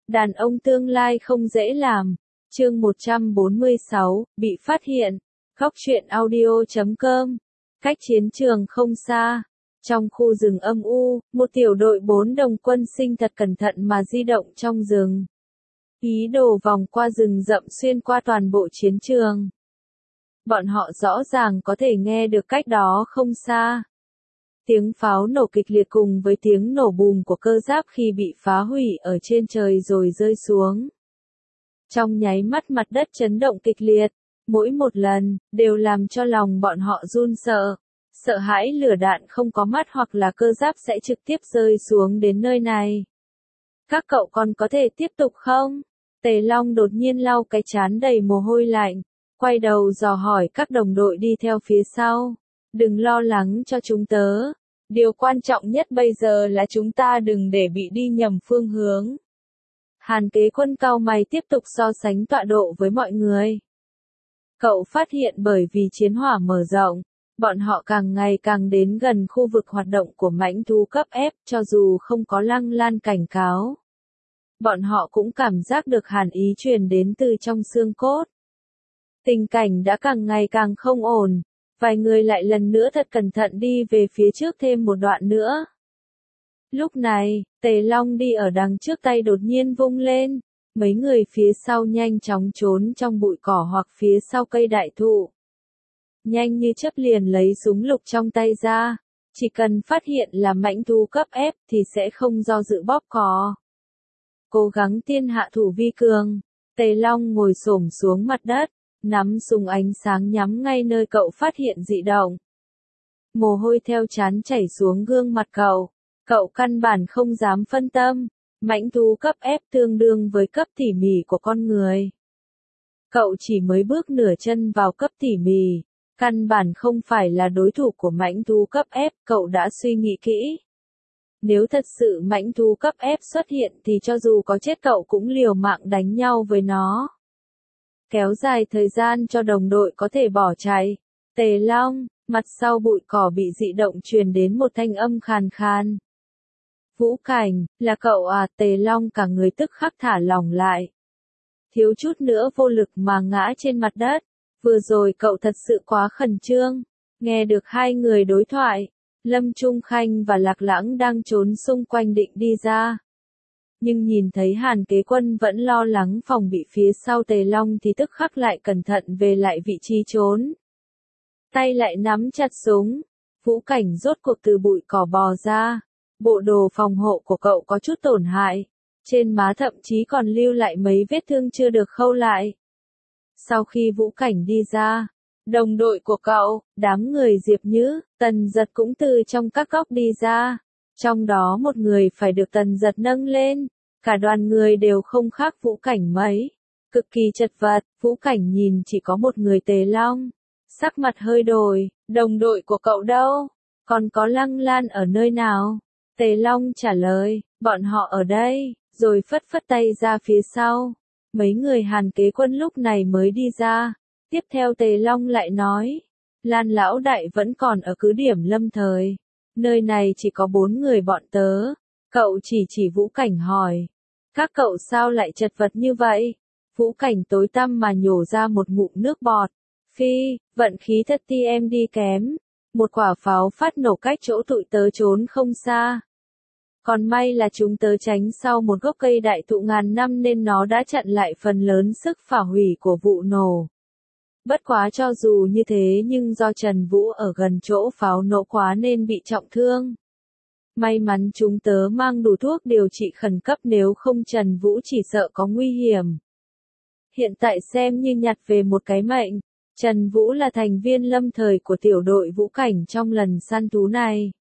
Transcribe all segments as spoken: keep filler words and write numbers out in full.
Đàn ông tương lai không dễ làm. Chương một trăm bốn mươi sáu, bị phát hiện. Góc truyện audio chấm com. Cách chiến trường không xa. Trong khu rừng âm u, một tiểu đội bốn đồng quân sinh thật cẩn thận mà di động trong rừng. Ý đồ vòng qua rừng rậm xuyên qua toàn bộ chiến trường. Bọn họ rõ ràng có thể nghe được cách đó không xa. Tiếng pháo nổ kịch liệt cùng với tiếng nổ bùm của cơ giáp khi bị phá hủy ở trên trời rồi rơi xuống. Trong nháy mắt mặt đất chấn động kịch liệt, mỗi một lần, đều làm cho lòng bọn họ run sợ. Sợ hãi lửa đạn không có mắt hoặc là cơ giáp sẽ trực tiếp rơi xuống đến nơi này. Các cậu còn có thể tiếp tục không? Tề Long đột nhiên lau cái trán đầy mồ hôi lạnh, quay đầu dò hỏi các đồng đội đi theo phía sau. Đừng lo lắng cho chúng tớ. Điều quan trọng nhất bây giờ là chúng ta đừng để bị đi nhầm phương hướng. Hàn Kế Quân cau mày tiếp tục so sánh tọa độ với mọi người. Cậu phát hiện bởi vì chiến hỏa mở rộng, bọn họ càng ngày càng đến gần khu vực hoạt động của mãnh thú cấp F, cho dù không có Lăng Lan cảnh cáo. Bọn họ cũng cảm giác được hàn ý truyền đến từ trong xương cốt. Tình cảnh đã càng ngày càng không ổn, vài người lại lần nữa thật cẩn thận đi về phía trước thêm một đoạn nữa. Lúc này, Tề Long đi ở đằng trước tay đột nhiên vung lên, mấy người phía sau nhanh chóng trốn trong bụi cỏ hoặc phía sau cây đại thụ. Nhanh như chớp liền lấy súng lục trong tay ra, chỉ cần phát hiện là mãnh thú cấp F thì sẽ không do dự bóp cò. Cố gắng tiên hạ thủ vi cường, Tề Long ngồi xổm xuống mặt đất, nắm súng ánh sáng nhắm ngay nơi cậu phát hiện dị động. Mồ hôi theo trán chảy xuống gương mặt cậu, cậu căn bản không dám phân tâm, mãnh thú cấp F tương đương với cấp tỉ mỉ của con người. Cậu chỉ mới bước nửa chân vào cấp tỉ mỉ, căn bản không phải là đối thủ của mãnh thú cấp F, cậu đã suy nghĩ kỹ. Nếu thật sự mãnh thú cấp F xuất hiện thì cho dù có chết cậu cũng liều mạng đánh nhau với nó. Kéo dài thời gian cho đồng đội có thể bỏ chạy. Tề Long, mặt sau bụi cỏ bị dị động truyền đến một thanh âm khàn khàn. Vũ Cảnh, là cậu à? Tề Long cả người tức khắc thả lỏng lại. Thiếu chút nữa vô lực mà ngã trên mặt đất. Vừa rồi cậu thật sự quá khẩn trương. Nghe được hai người đối thoại, Lâm Trung Khanh và Lạc Lãng đang trốn xung quanh định đi ra. Nhưng nhìn thấy Hàn Kế Quân vẫn lo lắng phòng bị phía sau Tề Long thì tức khắc lại cẩn thận về lại vị trí trốn. Tay lại nắm chặt súng. Vũ Cảnh rốt cuộc từ bụi cỏ bò ra. Bộ đồ phòng hộ của cậu có chút tổn hại. Trên má thậm chí còn lưu lại mấy vết thương chưa được khâu lại. Sau khi Vũ Cảnh đi ra, đồng đội của cậu, đám người Diệp Nhữ, Tần Giật cũng từ trong các góc đi ra. Trong đó một người phải được Tần Giật nâng lên. Cả đoàn người đều không khác Vũ Cảnh mấy. Cực kỳ chật vật, Vũ Cảnh nhìn chỉ có một người Tề Long. Sắc mặt hơi đổi, đồng đội của cậu đâu? Còn có Lăng Lan ở nơi nào? Tề Long trả lời, bọn họ ở đây, rồi phất phất tay ra phía sau. Mấy người Hàn Kế Quân lúc này mới đi ra. Tiếp theo Tề Long lại nói, Lan lão đại vẫn còn ở cứ điểm lâm thời. Nơi này chỉ có bốn người bọn tớ. Cậu chỉ chỉ Vũ Cảnh hỏi, các cậu sao lại chật vật như vậy? Vũ Cảnh tối tăm mà nhổ ra một ngụm nước bọt. Phi, vận khí thật ti em đi kém. Một quả pháo phát nổ cách chỗ tụi tớ trốn không xa. Còn may là chúng tớ tránh sau một gốc cây đại thụ ngàn năm nên nó đã chặn lại phần lớn sức phá hủy của vụ nổ. Bất quá cho dù như thế nhưng do Trần Vũ ở gần chỗ pháo nổ quá nên bị trọng thương. May mắn chúng tớ mang đủ thuốc điều trị khẩn cấp, nếu không Trần Vũ chỉ sợ có nguy hiểm. Hiện tại xem như nhặt về một cái mệnh. Trần Vũ là thành viên lâm thời của tiểu đội Vũ Cảnh trong lần săn thú này.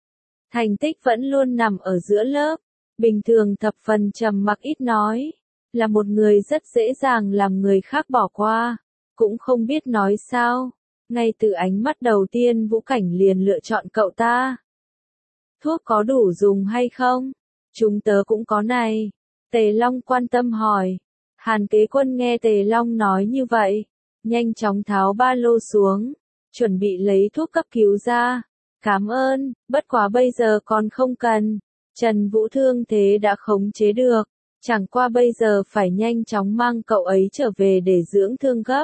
Thành tích vẫn luôn nằm ở giữa lớp, bình thường thập phần trầm mặc ít nói, là một người rất dễ dàng làm người khác bỏ qua, cũng không biết nói sao. Ngay từ ánh mắt đầu tiên Vũ Cảnh liền lựa chọn cậu ta. Thuốc có đủ dùng hay không? Chúng tớ cũng có này. Tề Long quan tâm hỏi. Hàn Kế Quân nghe Tề Long nói như vậy, nhanh chóng tháo ba lô xuống, chuẩn bị lấy thuốc cấp cứu ra. Cảm ơn, bất quá bây giờ còn không cần. Trần Vũ thương thế đã khống chế được, Chẳng qua bây giờ phải nhanh chóng mang cậu ấy trở về để dưỡng thương gấp.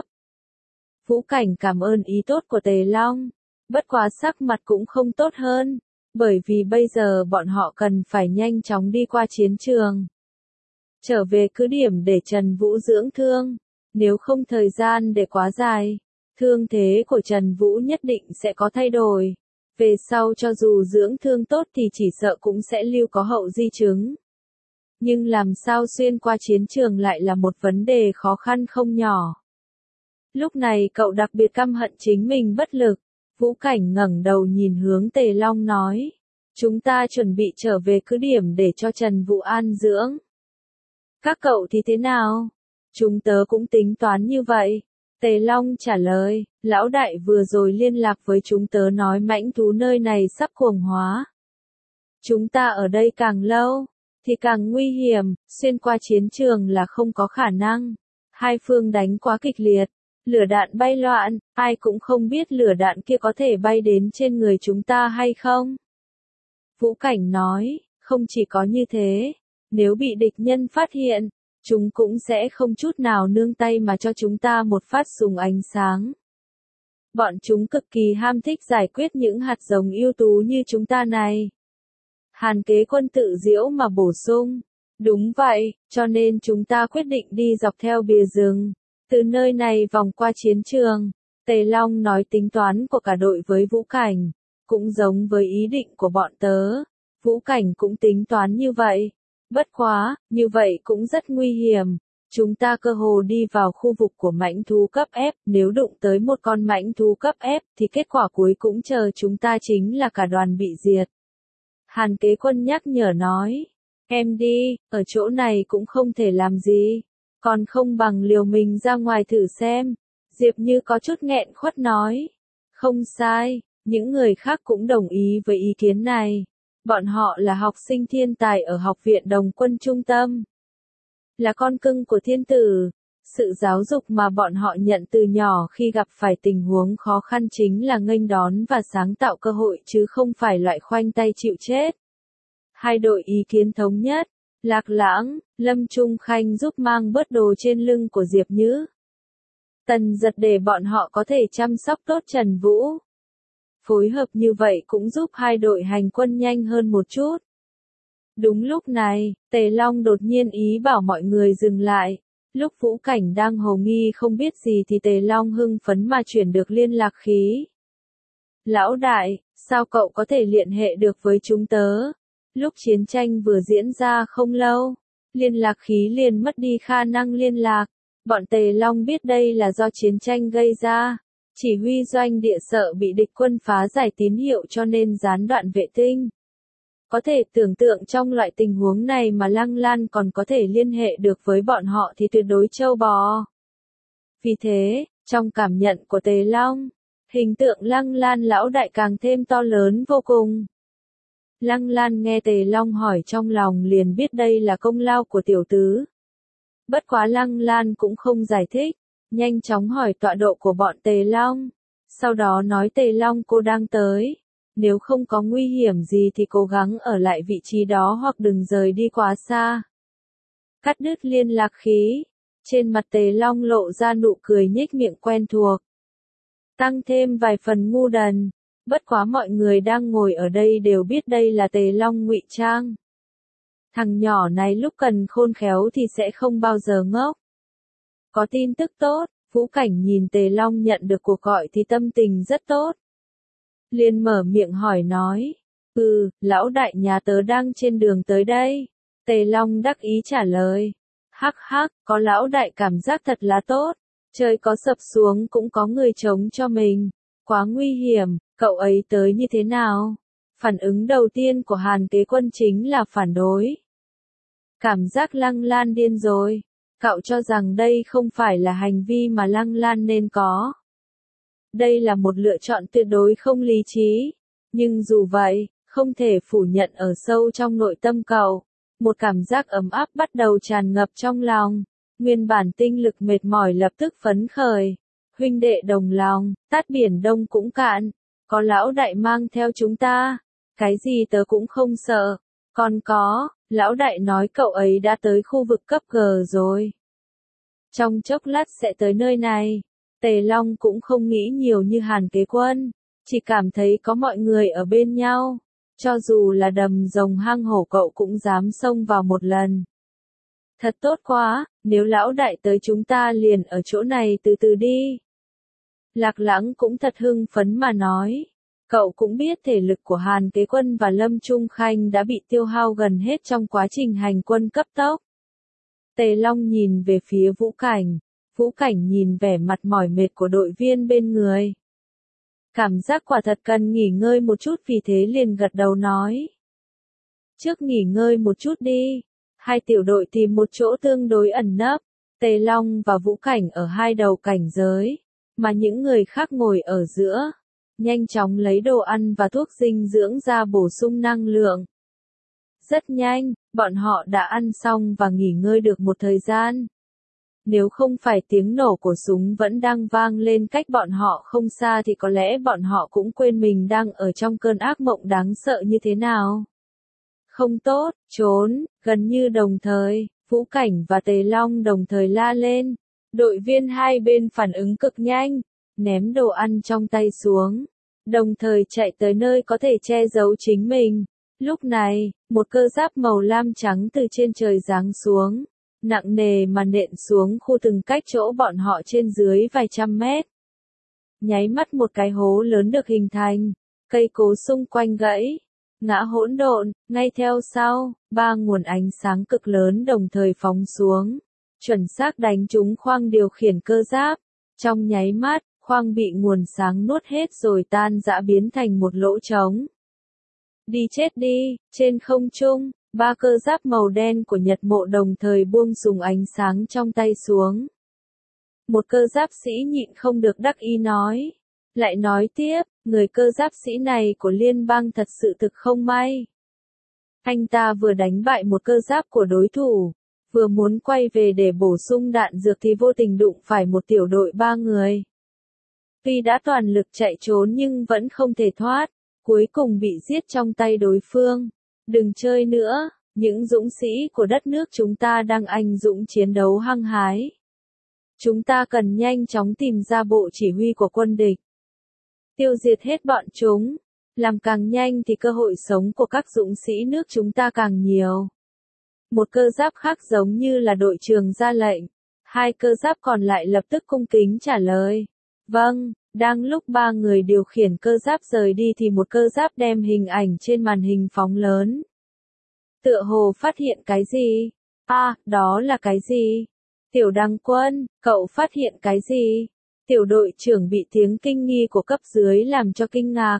Vũ Cảnh cảm ơn ý tốt của Tề Long, bất quá sắc mặt cũng không tốt hơn, bởi vì bây giờ bọn họ cần phải nhanh chóng đi qua chiến trường. Trở về cứ điểm để Trần Vũ dưỡng thương, nếu không thời gian để quá dài, thương thế của Trần Vũ nhất định sẽ có thay đổi. Về sau cho dù dưỡng thương tốt thì chỉ sợ cũng sẽ lưu có hậu di chứng. Nhưng làm sao xuyên qua chiến trường lại là một vấn đề khó khăn không nhỏ. Lúc này cậu đặc biệt căm hận chính mình bất lực. Vũ Cảnh ngẩng đầu nhìn hướng Tề Long nói. Chúng ta chuẩn bị trở về cứ điểm để cho Trần Vũ an dưỡng. Các cậu thì thế nào? Chúng tớ cũng tính toán như vậy. Tề Long trả lời, lão đại vừa rồi liên lạc với chúng tớ nói mãnh thú nơi này sắp cuồng hóa. Chúng ta ở đây càng lâu, thì càng nguy hiểm, xuyên qua chiến trường là không có khả năng. Hai phương đánh quá kịch liệt, lửa đạn bay loạn, ai cũng không biết lửa đạn kia có thể bay đến trên người chúng ta hay không. Vũ Cảnh nói, không chỉ có như thế, nếu bị địch nhân phát hiện, chúng cũng sẽ không chút nào nương tay mà cho chúng ta một phát súng ánh sáng. Bọn chúng cực kỳ ham thích giải quyết những hạt giống ưu tú như chúng ta này. Hàn Kế Quân tự giễu mà bổ sung. Đúng vậy, cho nên chúng ta quyết định đi dọc theo bìa rừng, từ nơi này vòng qua chiến trường. Tề Long nói tính toán của cả đội với Vũ Cảnh, cũng giống với ý định của bọn tớ. Vũ Cảnh cũng tính toán như vậy. Bất quá, như vậy cũng rất nguy hiểm. Chúng ta cơ hồ đi vào khu vực của mãnh thú cấp F, nếu đụng tới một con mãnh thú cấp F thì kết quả cuối cũng chờ chúng ta chính là cả đoàn bị diệt. Hàn Kế Quân nhắc nhở nói, em đi, ở chỗ này cũng không thể làm gì, còn không bằng liều mình ra ngoài thử xem. Diệp Như có chút nghẹn khuất nói, không sai, những người khác cũng đồng ý với ý kiến này. Bọn họ là học sinh thiên tài ở học viện Đồng Quân Trung tâm. Là con cưng của thiên tử. Sự giáo dục mà bọn họ nhận từ nhỏ khi gặp phải tình huống khó khăn chính là nghênh đón và sáng tạo cơ hội chứ không phải loại khoanh tay chịu chết. Hai đội ý kiến thống nhất. Lạc Lãng, Lâm Trung Khanh giúp mang bớt đồ trên lưng của Diệp Như. Tần Giật để bọn họ có thể chăm sóc tốt Trần Vũ. Phối hợp như vậy cũng giúp hai đội hành quân nhanh hơn một chút. Đúng lúc này, Tề Long đột nhiên ý bảo mọi người dừng lại. Lúc Vũ Cảnh đang hồ nghi không biết gì thì Tề Long hưng phấn mà chuyển được liên lạc khí. Lão đại, sao cậu có thể liên hệ được với chúng tớ? Lúc chiến tranh vừa diễn ra không lâu, liên lạc khí liền mất đi khả năng liên lạc. Bọn Tề Long biết đây là do chiến tranh gây ra. Chỉ huy doanh địa sợ bị địch quân phá giải tín hiệu cho nên gián đoạn vệ tinh. Có thể tưởng tượng trong loại tình huống này mà Lăng Lan còn có thể liên hệ được với bọn họ thì tuyệt đối trâu bò. Vì thế, trong cảm nhận của Tề Long, hình tượng Lăng Lan lão đại càng thêm to lớn vô cùng. Lăng Lan nghe Tề Long hỏi trong lòng liền biết đây là công lao của tiểu tứ. Bất quá Lăng Lan cũng không giải thích. Nhanh chóng hỏi tọa độ của bọn Tề Long. Sau đó nói Tề Long cô đang tới. Nếu không có nguy hiểm gì thì cố gắng ở lại vị trí đó hoặc đừng rời đi quá xa. Cắt đứt liên lạc khí. Trên mặt Tề Long lộ ra nụ cười nhếch miệng quen thuộc. Tăng thêm vài phần ngu đần. Bất quá mọi người đang ngồi ở đây đều biết đây là Tề Long ngụy trang. Thằng nhỏ này lúc cần khôn khéo thì sẽ không bao giờ ngốc. Có tin tức tốt, Vũ Cảnh nhìn Tề Long nhận được cuộc gọi thì tâm tình rất tốt. Liền mở miệng hỏi nói, ừ, lão đại nhà tớ đang trên đường tới đây. Tề Long đắc ý trả lời, hắc hắc, có lão đại cảm giác thật là tốt. Trời có sập xuống cũng có người chống cho mình. Quá nguy hiểm, cậu ấy tới như thế nào? Phản ứng đầu tiên của Hàn Kế Quân chính là phản đối. Cảm giác Lăng Lan điên rồi. Cậu cho rằng đây không phải là hành vi mà Lăng Lan nên có. Đây là một lựa chọn tuyệt đối không lý trí. Nhưng dù vậy, không thể phủ nhận ở sâu trong nội tâm cậu. Một cảm giác ấm áp bắt đầu tràn ngập trong lòng. Nguyên bản tinh lực mệt mỏi lập tức phấn khởi. Huynh đệ đồng lòng, tát biển đông cũng cạn. Có lão đại mang theo chúng ta. Cái gì tớ cũng không sợ. Còn có, lão đại nói cậu ấy đã tới khu vực cấp G rồi. Trong chốc lát sẽ tới nơi này. Tề Long cũng không nghĩ nhiều như Hàn Kế Quân, chỉ cảm thấy có mọi người ở bên nhau. Cho dù là đầm rồng hang hổ cậu cũng dám xông vào một lần. Thật tốt quá, nếu lão đại tới chúng ta liền ở chỗ này từ từ đi. Lạc Lãng cũng thật hưng phấn mà nói. Cậu cũng biết thể lực của Hàn Kế Quân và Lâm Trung Khanh đã bị tiêu hao gần hết trong quá trình hành quân cấp tốc. Tề Long nhìn về phía Vũ Cảnh. Vũ Cảnh nhìn vẻ mặt mỏi mệt của đội viên bên người. Cảm giác quả thật cần nghỉ ngơi một chút, vì thế liền gật đầu nói. Trước nghỉ ngơi một chút đi. Hai tiểu đội tìm một chỗ tương đối ẩn nấp. Tề Long và Vũ Cảnh ở hai đầu cảnh giới, mà những người khác ngồi ở giữa. Nhanh chóng lấy đồ ăn và thuốc dinh dưỡng ra bổ sung năng lượng. Rất nhanh, bọn họ đã ăn xong và nghỉ ngơi được một thời gian. Nếu không phải tiếng nổ của súng vẫn đang vang lên cách bọn họ không xa thì có lẽ bọn họ cũng quên mình đang ở trong cơn ác mộng đáng sợ như thế nào. Không tốt, trốn, gần như đồng thời, Vũ Cảnh và Tề Long đồng thời la lên. Đội viên hai bên phản ứng cực nhanh, ném đồ ăn trong tay xuống, đồng thời chạy tới nơi có thể che giấu chính mình. Lúc này, một cơ giáp màu lam trắng từ trên trời giáng xuống, nặng nề mà nện xuống khu từng cách chỗ bọn họ trên dưới vài trăm mét. Nháy mắt một cái hố lớn được hình thành, cây cối xung quanh gãy, ngã hỗn độn, ngay theo sau, ba nguồn ánh sáng cực lớn đồng thời phóng xuống, chuẩn xác đánh trúng khoang điều khiển cơ giáp. Trong nháy mắt, khoang bị nguồn sáng nuốt hết rồi tan rã biến thành một lỗ trống. Đi chết đi, trên không trung, ba cơ giáp màu đen của Nhật Mộ đồng thời buông súng ánh sáng trong tay xuống. Một cơ giáp sĩ nhịn không được đắc ý nói. Lại nói tiếp, người cơ giáp sĩ này của liên bang thật sự thực không may. Anh ta vừa đánh bại một cơ giáp của đối thủ, vừa muốn quay về để bổ sung đạn dược thì vô tình đụng phải một tiểu đội ba người. Tuy đã toàn lực chạy trốn nhưng vẫn không thể thoát, cuối cùng bị giết trong tay đối phương. Đừng chơi nữa, những dũng sĩ của đất nước chúng ta đang anh dũng chiến đấu hăng hái. Chúng ta cần nhanh chóng tìm ra bộ chỉ huy của quân địch. Tiêu diệt hết bọn chúng. Làm càng nhanh thì cơ hội sống của các dũng sĩ nước chúng ta càng nhiều. Một cơ giáp khác giống như là đội trưởng ra lệnh. Hai cơ giáp còn lại lập tức cung kính trả lời. Vâng, đang lúc ba người điều khiển cơ giáp rời đi thì một cơ giáp đem hình ảnh trên màn hình phóng lớn. Tựa hồ phát hiện cái gì? À, đó là cái gì? Tiểu Đăng Quân, cậu phát hiện cái gì? Tiểu đội trưởng bị tiếng kinh nghi của cấp dưới làm cho kinh ngạc.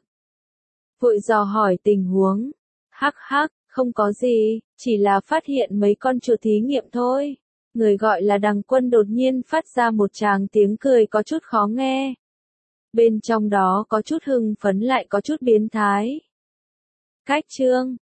Vội dò hỏi tình huống. Hắc hắc, không có gì, chỉ là phát hiện mấy con chuột thí nghiệm thôi. Người gọi là Đăng Quân đột nhiên phát ra một tràng tiếng cười có chút khó nghe. Bên trong đó có chút hưng phấn lại có chút biến thái. Cách chương